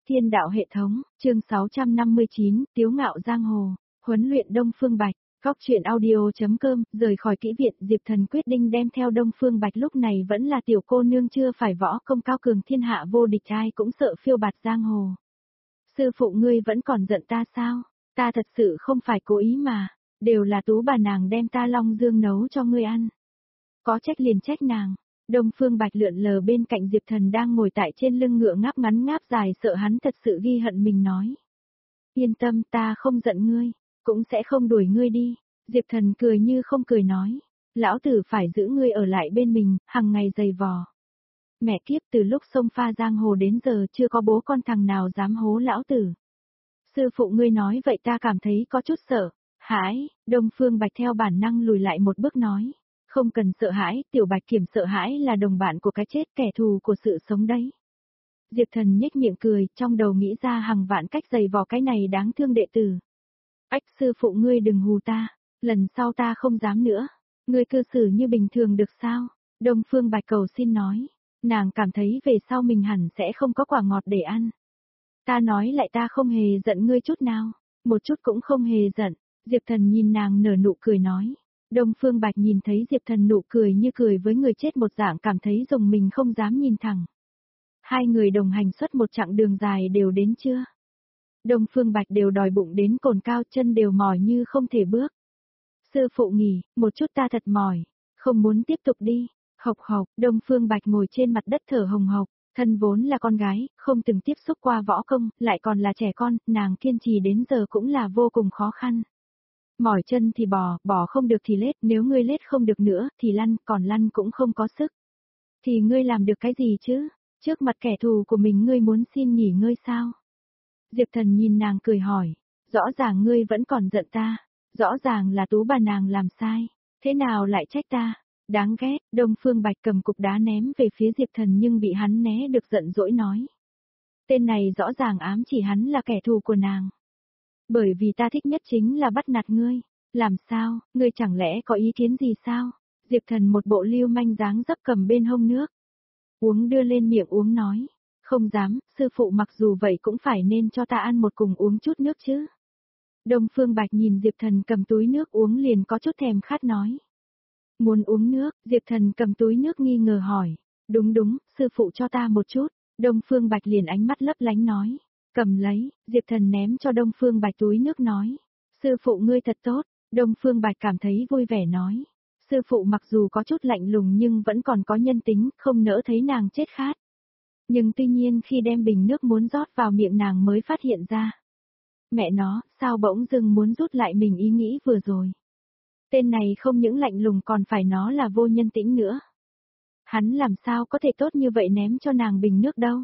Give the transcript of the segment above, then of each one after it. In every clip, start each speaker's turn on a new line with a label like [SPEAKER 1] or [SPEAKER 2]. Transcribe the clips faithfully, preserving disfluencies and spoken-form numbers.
[SPEAKER 1] Thiên đạo hệ thống, chương sáu trăm năm mươi chín, Tiếu ngạo giang hồ, huấn luyện Đông Phương Bạch, góc truyện audio.com, rời khỏi kỹ viện, Diệp Thần quyết định đem theo Đông Phương Bạch lúc này vẫn là tiểu cô nương chưa phải võ công cao cường thiên hạ vô địch ai cũng sợ phiêu bạt giang hồ. Sư phụ ngươi vẫn còn giận ta sao? Ta thật sự không phải cố ý mà, đều là Tú bà nàng đem ta long dương nấu cho ngươi ăn. Có trách liền trách nàng. Đông Phương Bạch lượn lờ bên cạnh Diệp Thần đang ngồi tại trên lưng ngựa ngáp ngắn ngáp dài sợ hắn thật sự ghi hận mình nói. Yên tâm ta không giận ngươi, cũng sẽ không đuổi ngươi đi. Diệp Thần cười như không cười nói. Lão tử phải giữ ngươi ở lại bên mình, hằng ngày giày vò. Mẹ kiếp từ lúc sông pha giang hồ đến giờ chưa có bố con thằng nào dám hố lão tử. Sư phụ ngươi nói vậy ta cảm thấy có chút sợ. Hãi, Đông Phương Bạch theo bản năng lùi lại một bước nói. Không cần sợ hãi, tiểu Bạch Kiểm sợ hãi là đồng bạn của cái chết kẻ thù của sự sống đấy. Diệp Thần nhếch miệng cười, trong đầu nghĩ ra hàng vạn cách giày vò cái này đáng thương đệ tử. Ách sư phụ ngươi đừng hù ta, lần sau ta không dám nữa. Ngươi cư xử như bình thường được sao? Đông Phương Bạch cầu xin nói. Nàng cảm thấy về sau mình hẳn sẽ không có quả ngọt để ăn. Ta nói lại ta không hề giận ngươi chút nào, một chút cũng không hề giận. Diệp Thần nhìn nàng nở nụ cười nói. Đông Phương Bạch nhìn thấy Diệp Thần nụ cười như cười với người chết một dạng cảm thấy rùng mình không dám nhìn thẳng. Hai người đồng hành suốt một chặng đường dài đều đến chưa? Đông Phương Bạch đều đòi bụng đến cồn cao chân đều mỏi như không thể bước. Sư phụ nghỉ, một chút ta thật mỏi, không muốn tiếp tục đi. Hộc hộc, Đông Phương Bạch ngồi trên mặt đất thở hồng hộc, thân vốn là con gái, không từng tiếp xúc qua võ công, lại còn là trẻ con, nàng kiên trì đến giờ cũng là vô cùng khó khăn. Mỏi chân thì bò, bò không được thì lết, nếu ngươi lết không được nữa, thì lăn, còn lăn cũng không có sức. Thì ngươi làm được cái gì chứ? Trước mặt kẻ thù của mình ngươi muốn xin nghỉ ngơi sao? Diệp Thần nhìn nàng cười hỏi, rõ ràng ngươi vẫn còn giận ta, rõ ràng là Tú bà nàng làm sai, thế nào lại trách ta? Đáng ghét, Đông Phương Bạch cầm cục đá ném về phía Diệp Thần nhưng bị hắn né được giận dỗi nói. Tên này rõ ràng ám chỉ hắn là kẻ thù của nàng. Bởi vì ta thích nhất chính là bắt nạt ngươi. Làm sao, ngươi chẳng lẽ có ý kiến gì sao? Diệp Thần một bộ lưu manh dáng dấp cầm bên hông nước. Uống đưa lên miệng uống nói. Không dám, sư phụ mặc dù vậy cũng phải nên cho ta ăn một cùng uống chút nước chứ. Đông Phương Bạch nhìn Diệp Thần cầm túi nước uống liền có chút thèm khát nói. Muốn uống nước, Diệp Thần cầm túi nước nghi ngờ hỏi. Đúng đúng, sư phụ cho ta một chút. Đông Phương Bạch liền ánh mắt lấp lánh nói. Cầm lấy, Diệp Thần ném cho Đông Phương Bạch túi nước nói. Sư phụ ngươi thật tốt, Đông Phương Bạch cảm thấy vui vẻ nói. Sư phụ mặc dù có chút lạnh lùng nhưng vẫn còn có nhân tính, không nỡ thấy nàng chết khát. Nhưng tuy nhiên khi đem bình nước muốn rót vào miệng nàng mới phát hiện ra. Mẹ nó, sao bỗng dưng muốn rút lại mình ý nghĩ vừa rồi. Tên này không những lạnh lùng còn phải nó là vô nhân tĩnh nữa. Hắn làm sao có thể tốt như vậy ném cho nàng bình nước đâu.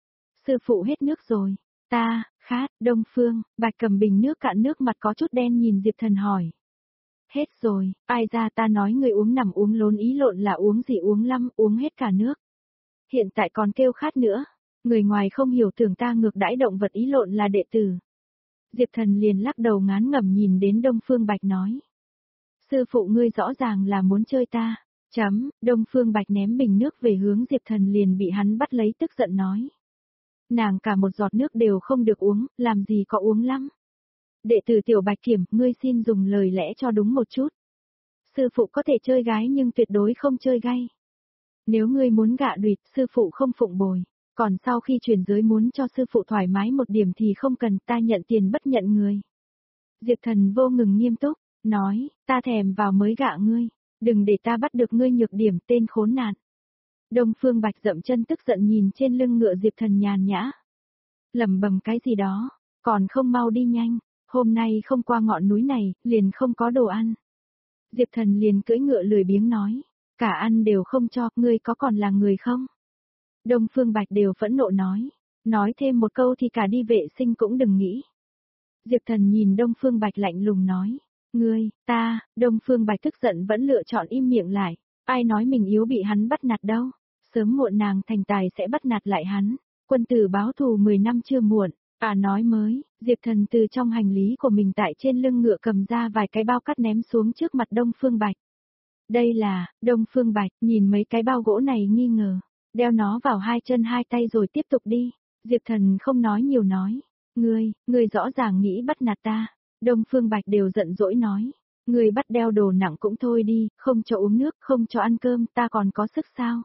[SPEAKER 1] Sư phụ hết nước rồi. Ta, khát, Đông Phương, Bạch cầm bình nước cạn nước mặt có chút đen nhìn Diệp Thần hỏi. Hết rồi, ai ra ta nói người uống nằm uống lốn ý lộn là uống gì uống lắm, uống hết cả nước. Hiện tại còn kêu khát nữa, người ngoài không hiểu tưởng ta ngược đãi động vật ý lộn là đệ tử. Diệp Thần liền lắc đầu ngán ngẩm nhìn đến Đông Phương Bạch nói. Sư phụ ngươi rõ ràng là muốn chơi ta, chấm, Đông Phương Bạch ném bình nước về hướng Diệp Thần liền bị hắn bắt lấy tức giận nói. Nàng cả một giọt nước đều không được uống, làm gì có uống lắm. Đệ tử tiểu Bạch Kiểm, ngươi xin dùng lời lẽ cho đúng một chút. Sư phụ có thể chơi gái nhưng tuyệt đối không chơi gay. Nếu ngươi muốn gạ đuyệt, sư phụ không phụng bồi. Còn sau khi chuyển giới muốn cho sư phụ thoải mái một điểm thì không cần, ta nhận tiền bất nhận người. Diệp Thần vô ngừng nghiêm túc, nói, ta thèm vào mới gạ ngươi, đừng để ta bắt được ngươi nhược điểm tên khốn nạn. Đông Phương Bạch dậm chân tức giận nhìn trên lưng ngựa Diệp Thần nhàn nhã. Lẩm bẩm cái gì đó, còn không mau đi nhanh, hôm nay không qua ngọn núi này, liền không có đồ ăn. Diệp Thần liền cưỡi ngựa lười biếng nói, cả ăn đều không cho, ngươi có còn là người không? Đông Phương Bạch đều phẫn nộ nói, nói thêm một câu thì cả đi vệ sinh cũng đừng nghĩ. Diệp Thần nhìn Đông Phương Bạch lạnh lùng nói, ngươi, ta, Đông Phương Bạch tức giận vẫn lựa chọn im miệng lại, ai nói mình yếu bị hắn bắt nạt đâu. Sớm muộn nàng thành tài sẽ bắt nạt lại hắn, quân tử báo thù mười năm chưa muộn, à nói mới, Diệp Thần từ trong hành lý của mình tại trên lưng ngựa cầm ra vài cái bao cát ném xuống trước mặt Đông Phương Bạch. Đây là, Đông Phương Bạch, nhìn mấy cái bao gỗ này nghi ngờ, đeo nó vào hai chân hai tay rồi tiếp tục đi. Diệp Thần không nói nhiều nói. Ngươi, ngươi rõ ràng nghĩ bắt nạt ta. Đông Phương Bạch đều giận dỗi nói. Ngươi bắt đeo đồ nặng cũng thôi đi, không cho uống nước, không cho ăn cơm, ta còn có sức sao?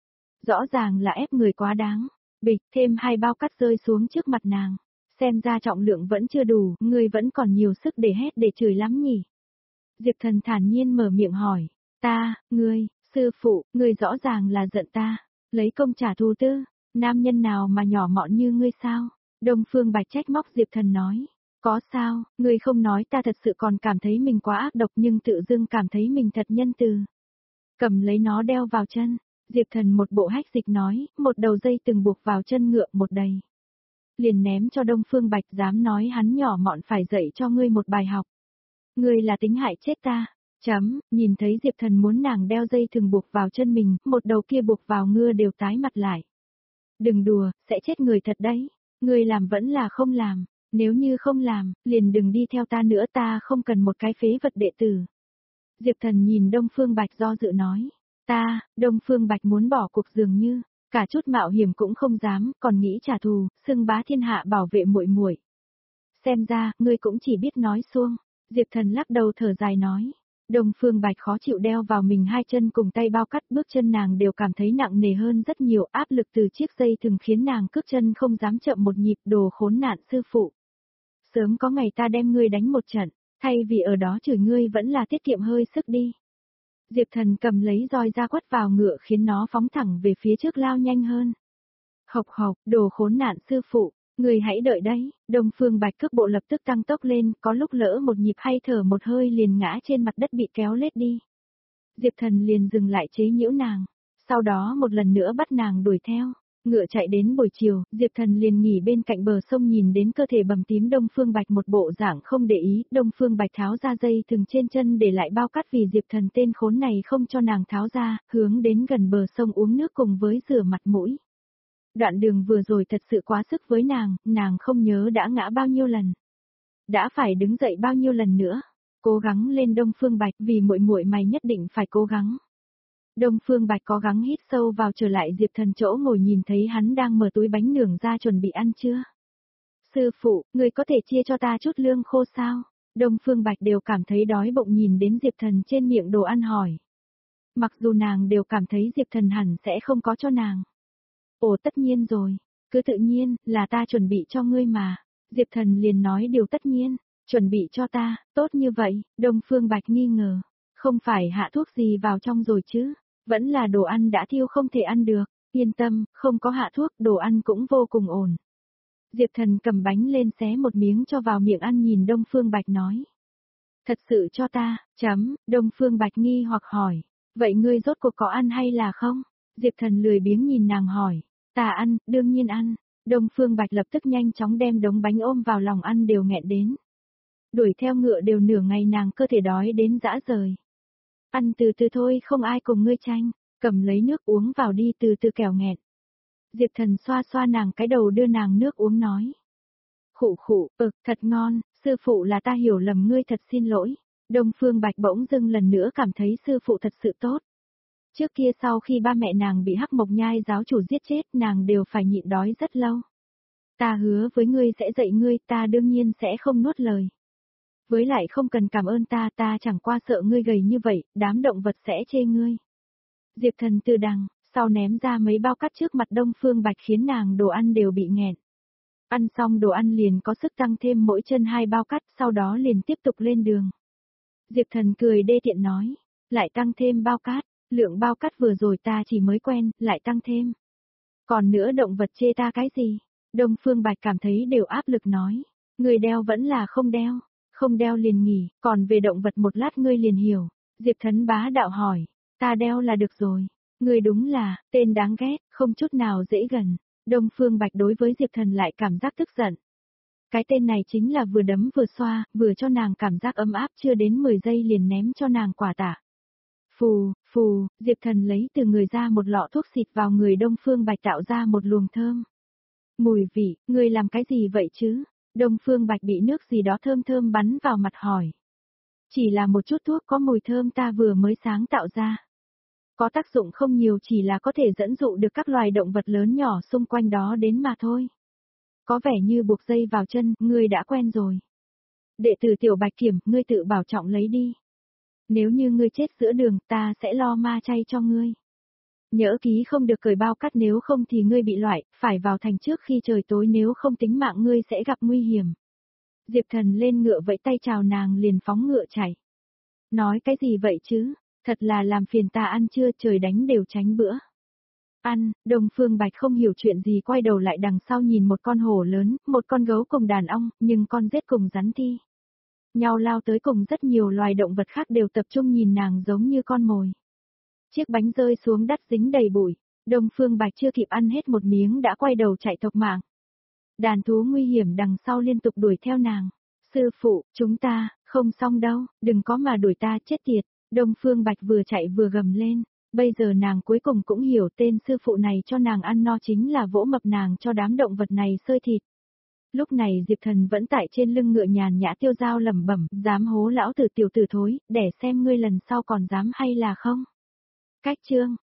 [SPEAKER 1] Rõ ràng là ép người quá đáng. Bịch, thêm hai bao cắt rơi xuống trước mặt nàng. Xem ra trọng lượng vẫn chưa đủ, ngươi vẫn còn nhiều sức để hét để chửi lắm nhỉ. Diệp Thần thản nhiên mở miệng hỏi. Ta, ngươi, sư phụ, ngươi rõ ràng là giận ta. Lấy công trả thù tư. Nam nhân nào mà nhỏ mọn như ngươi sao? Đông Phương Bạch trách móc Diệp Thần nói. Có sao, ngươi không nói ta thật sự còn cảm thấy mình quá ác độc nhưng tự dưng cảm thấy mình thật nhân từ. Cầm lấy nó đeo vào chân. Diệp Thần một bộ hách dịch nói, một đầu dây từng buộc vào chân ngựa một đầy. Liền ném cho Đông Phương Bạch dám nói hắn nhỏ mọn phải dạy cho ngươi một bài học. Ngươi là tính hại chết ta. Chấm, nhìn thấy Diệp Thần muốn nàng đeo dây thường buộc vào chân mình, một đầu kia buộc vào ngựa đều tái mặt lại. Đừng đùa, sẽ chết người thật đấy. Ngươi làm vẫn là không làm. Nếu như không làm, liền đừng đi theo ta nữa, ta không cần một cái phế vật đệ tử. Diệp Thần nhìn Đông Phương Bạch do dự nói. Ta, Đông Phương Bạch muốn bỏ cuộc dường như, cả chút mạo hiểm cũng không dám, còn nghĩ trả thù, xưng bá thiên hạ bảo vệ muội muội. Xem ra, ngươi cũng chỉ biết nói suông. Diệp Thần lắc đầu thở dài nói. Đông Phương Bạch khó chịu đeo vào mình hai chân cùng tay bao cắt, bước chân nàng đều cảm thấy nặng nề hơn rất nhiều, áp lực từ chiếc dây thường khiến nàng cước chân không dám chậm một nhịp, đồ khốn nạn sư phụ. Sớm có ngày ta đem ngươi đánh một trận, thay vì ở đó chửi ngươi vẫn là tiết kiệm hơi sức đi. Diệp Thần cầm lấy roi ra quất vào ngựa khiến nó phóng thẳng về phía trước lao nhanh hơn. Hộc hộc, đồ khốn nạn sư phụ, người hãy đợi đấy. Đông Phương Bạch cước bộ lập tức tăng tốc lên, có lúc lỡ một nhịp hay thở một hơi liền ngã trên mặt đất bị kéo lết đi. Diệp Thần liền dừng lại chế nhiễu nàng, sau đó một lần nữa bắt nàng đuổi theo. Ngựa chạy đến buổi chiều, Diệp Thần liền nghỉ bên cạnh bờ sông nhìn đến cơ thể bầm tím Đông Phương Bạch một bộ dạng không để ý, Đông Phương Bạch tháo ra dây thừng trên chân để lại bao cát vì Diệp Thần tên khốn này không cho nàng tháo ra, hướng đến gần bờ sông uống nước cùng với rửa mặt mũi. Đoạn đường vừa rồi thật sự quá sức với nàng, nàng không nhớ đã ngã bao nhiêu lần, đã phải đứng dậy bao nhiêu lần nữa. Cố gắng lên Đông Phương Bạch, vì muội muội mày nhất định phải cố gắng. Đông Phương Bạch cố gắng hít sâu vào trở lại Diệp Thần chỗ ngồi nhìn thấy hắn đang mở túi bánh nướng ra chuẩn bị ăn chưa. Sư phụ, người có thể chia cho ta chút lương khô sao? Đông Phương Bạch đều cảm thấy đói bụng nhìn đến Diệp Thần trên miệng đồ ăn hỏi. Mặc dù nàng đều cảm thấy Diệp Thần hẳn sẽ không có cho nàng. Ồ tất nhiên rồi, cứ tự nhiên, là ta chuẩn bị cho ngươi mà. Diệp Thần liền nói điều tất nhiên, chuẩn bị cho ta, tốt như vậy, Đông Phương Bạch nghi ngờ. Không phải hạ thuốc gì vào trong rồi chứ? Vẫn là đồ ăn đã thiêu không thể ăn được, yên tâm, không có hạ thuốc, đồ ăn cũng vô cùng ổn. Diệp Thần cầm bánh lên xé một miếng cho vào miệng ăn nhìn Đông Phương Bạch nói. Thật sự cho ta, chấm, Đông Phương Bạch nghi hoặc hỏi, vậy ngươi rốt cuộc có ăn hay là không? Diệp Thần lười biếng nhìn nàng hỏi, ta ăn, đương nhiên ăn. Đông Phương Bạch lập tức nhanh chóng đem đống bánh ôm vào lòng ăn đều nghẹn đến. Đuổi theo ngựa đều nửa ngày nàng cơ thể đói đến dã rời. Ăn từ từ thôi không ai cùng ngươi tranh, cầm lấy nước uống vào đi từ từ kẻo nghẹn. Diệp Thần xoa xoa nàng cái đầu đưa nàng nước uống nói. Khụ khụ, ực, thật ngon, sư phụ là ta hiểu lầm ngươi thật xin lỗi. Đông Phương Bạch bỗng dưng lần nữa cảm thấy sư phụ thật sự tốt. Trước kia sau khi ba mẹ nàng bị Hắc Mộc Nhai giáo chủ giết chết nàng đều phải nhịn đói rất lâu. Ta hứa với ngươi sẽ dạy ngươi, ta đương nhiên sẽ không nuốt lời. Với lại không cần cảm ơn ta, ta chẳng qua sợ ngươi gầy như vậy, đám động vật sẽ chê ngươi. Diệp Thần từ đằng, sau ném ra mấy bao cắt trước mặt Đông Phương Bạch khiến nàng đồ ăn đều bị nghẹn. Ăn xong đồ ăn liền có sức tăng thêm mỗi chân hai bao cắt, sau đó liền tiếp tục lên đường. Diệp Thần cười đê tiện nói, lại tăng thêm bao cát, lượng bao cát vừa rồi ta chỉ mới quen, lại tăng thêm. Còn nữa động vật chê ta cái gì? Đông Phương Bạch cảm thấy đều áp lực nói, người đeo vẫn là không đeo. Không đeo liền nghỉ, còn về động vật một lát ngươi liền hiểu. Diệp Thần bá đạo hỏi, ta đeo là được rồi. Ngươi đúng là, tên đáng ghét, không chút nào dễ gần. Đông Phương Bạch đối với Diệp Thần lại cảm giác tức giận. Cái tên này chính là vừa đấm vừa xoa, vừa cho nàng cảm giác ấm áp chưa đến mười giây liền ném cho nàng quả tạ. Phù, phù, Diệp Thần lấy từ người ra một lọ thuốc xịt vào người Đông Phương Bạch tạo ra một luồng thơm. Mùi vị, ngươi làm cái gì vậy chứ? Đông Phương Bạch bị nước gì đó thơm thơm bắn vào mặt hỏi. Chỉ là một chút thuốc có mùi thơm ta vừa mới sáng tạo ra. Có tác dụng không nhiều, chỉ là có thể dẫn dụ được các loài động vật lớn nhỏ xung quanh đó đến mà thôi. Có vẻ như buộc dây vào chân, ngươi đã quen rồi. Đệ tử Tiểu Bạch Kiểm, ngươi tự bảo trọng lấy đi. Nếu như ngươi chết giữa đường, ta sẽ lo ma chay cho ngươi. Nhớ ký không được cởi bao cắt, nếu không thì ngươi bị loại, phải vào thành trước khi trời tối, nếu không tính mạng ngươi sẽ gặp nguy hiểm. Diệp Thần lên ngựa vẫy tay chào nàng liền phóng ngựa chạy. Nói cái gì vậy chứ, thật là làm phiền ta ăn trưa, trời đánh đều tránh bữa. Ăn, Đông Phương Bạch không hiểu chuyện gì quay đầu lại đằng sau nhìn một con hổ lớn, một con gấu cùng đàn ong, nhưng con rết cùng rắn thi nhau lao tới, cùng rất nhiều loài động vật khác đều tập trung nhìn nàng giống như con mồi. Chiếc bánh rơi xuống đất dính đầy bụi, Đông Phương Bạch chưa kịp ăn hết một miếng đã quay đầu chạy thục mạng. Đàn thú nguy hiểm đằng sau liên tục đuổi theo nàng. Sư phụ, chúng ta, không xong đâu, đừng có mà đuổi ta, chết tiệt. Đông Phương Bạch vừa chạy vừa gầm lên. Bây giờ nàng cuối cùng cũng hiểu tên sư phụ này cho nàng ăn no chính là vỗ mập nàng cho đám động vật này xơi thịt. Lúc này Diệp Thần vẫn tại trên lưng ngựa nhàn nhã tiêu dao lẩm bẩm, dám hố lão tử tiểu tử thối, để xem ngươi lần sau còn dám hay là không. Cách chương